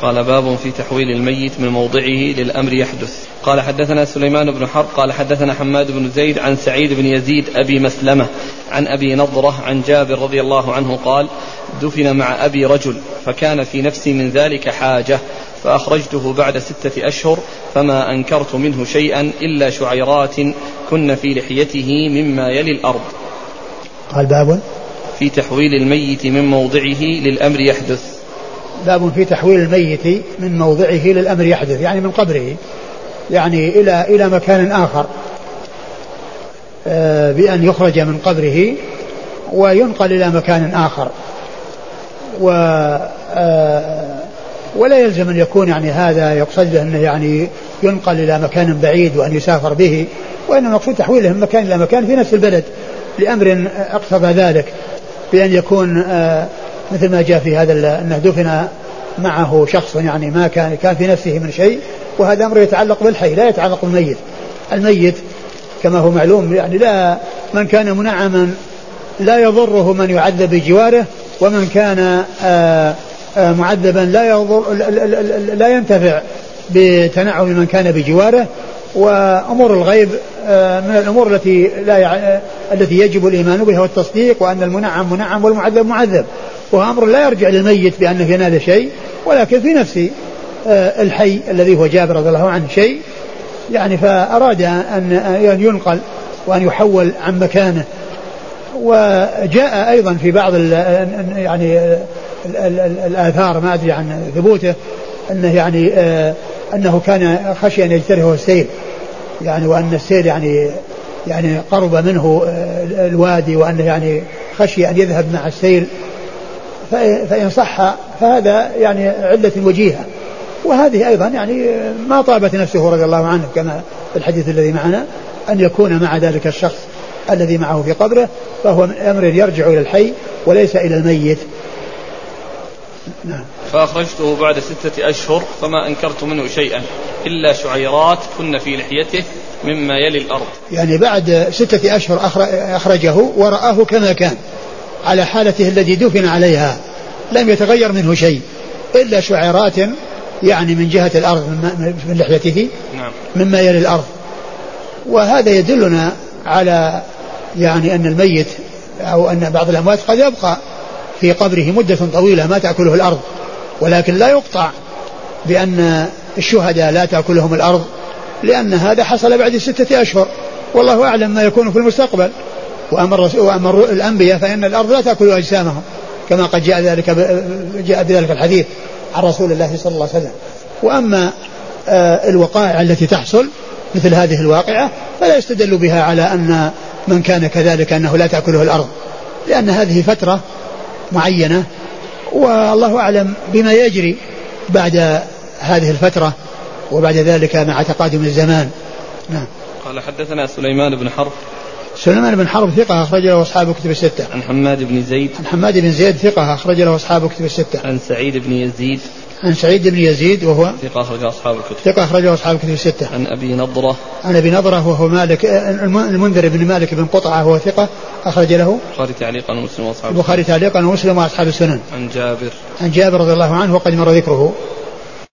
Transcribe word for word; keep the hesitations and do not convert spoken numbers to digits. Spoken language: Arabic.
قال باب في تحويل الميت من موضعه للأمر يحدث. قال حدثنا سليمان بن حرب قال حدثنا حماد بن زيد عن سعيد بن يزيد أبي مسلمة عن أبي نضرة عن جابر رضي الله عنه قال دفن مع أبي رجل فكان في نفسي من ذلك حاجة فأخرجته بعد ستة أشهر فما أنكرت منه شيئا إلا شعيرات كن في لحيته مما يلي الأرض. قال باب في تحويل الميت من موضعه للأمر يحدث. باب في تحويل الميت من موضعه للأمر يحدث يعني من قبره يعني إلى إلى مكان آخر بأن يخرج من قبره وينقل إلى مكان آخر و ولا يلزم أن يكون يعني هذا يقصد أنه يعني ينقل إلى مكان بعيد وأن يسافر به، وإنما المقصود تحويله من مكان إلى مكان في نفس البلد لأمر اقتضى ذلك بأن يكون مثل ما جاء في هذا أنه دفن معه شخص يعني ما كان كان في نفسه من شيء، وهذا أمر يتعلق بالحي لا يتعلق بالميت. الميت كما هو معلوم يعني لا من كان منعما لا يضره من يعذب بجواره، ومن كان آآ آآ معذبا لا يضر لا ينتفع بتنعم من كان بجواره. وأمور الغيب من الأمور التي لا التي يجب الإيمان بها والتصديق، وأن المنعم منعم والمعذب معذب، وهو أمر لا يرجع للميت بأنه ينال شيء، ولكن في نفس الحي الذي هو جابر رضي الله عنه شيء يعني، فأراد أن ينقل وأن يحول عن مكانه. وجاء أيضا في بعض ال يعني ال ال الآثار ما أدري عن ثبوته أنه يعني أنه كان خشي أن يجترهه السيل يعني، وأن السيل يعني يعني قرب منه الوادي، وأنه يعني خشي أن يذهب مع السيل، فإن صح فهذا يعني علة وجيهة. وهذه أيضا يعني ما طابت نفسه رضي الله عنه كما في الحديث الذي معنا أن يكون مع ذلك الشخص الذي معه في قبره، فهو أمر يرجع إلى الحي وليس إلى الميت. نعم. فأخرجته بعد ستة أشهر فما أنكرت منه شيئا إلا شعيرات كن في لحيته مما يلي الأرض. يعني بعد ستة أشهر أخرجه ورآه كما كان على حالته التي دفن عليها، لم يتغير منه شيء إلا شعيرات يعني من جهة الأرض من لحيته نعم. مما يلي الأرض. وهذا يدلنا على يعني أن الميت أو أن بعض الأموات قد يبقى في قبره مدة طويلة ما تأكله الأرض، ولكن لا يقطع بأن الشهداء لا تأكلهم الأرض، لأن هذا حصل بعد ستة أشهر، والله أعلم ما يكون في المستقبل. وأما الأنبياء فإن الأرض لا تأكل أجسامهم كما قد جاء ذلك جاء بذلك الحديث عن رسول الله صلى الله عليه وسلم. وأما الوقائع التي تحصل مثل هذه الواقعة فلا يستدل بها على أن من كان كذلك أنه لا تأكله الأرض، لأن هذه فترة معينة، والله أعلم بما يجري بعد هذه الفترة وبعد ذلك مع تقادم الزمان. نعم. قال حدثنا سليمان بن حرب. سليمان بن حرب ثقة أخرج له أصحاب كتب الستة. عن حماد بن زيد. عن حماد بن زيد ثقة أخرج له أصحاب كتب الستة. عن سعيد بن يزيد. عن سعيد بن يزيد وهو ثقة أخرج أصحاب الكتب. ثقة أخرج أصحاب الكتب الستة. عن أبي نضرة. عن أبي نضرة وهو مالك المنذر بن مالك بن قطعة وهو ثقة أخرج له البخاري تعليقا ومسلم وأصحاب البخاري تعليقا ومسلم وأصحاب السنن. عن جابر. عن جابر رضي الله عنه وقد مر ذكره.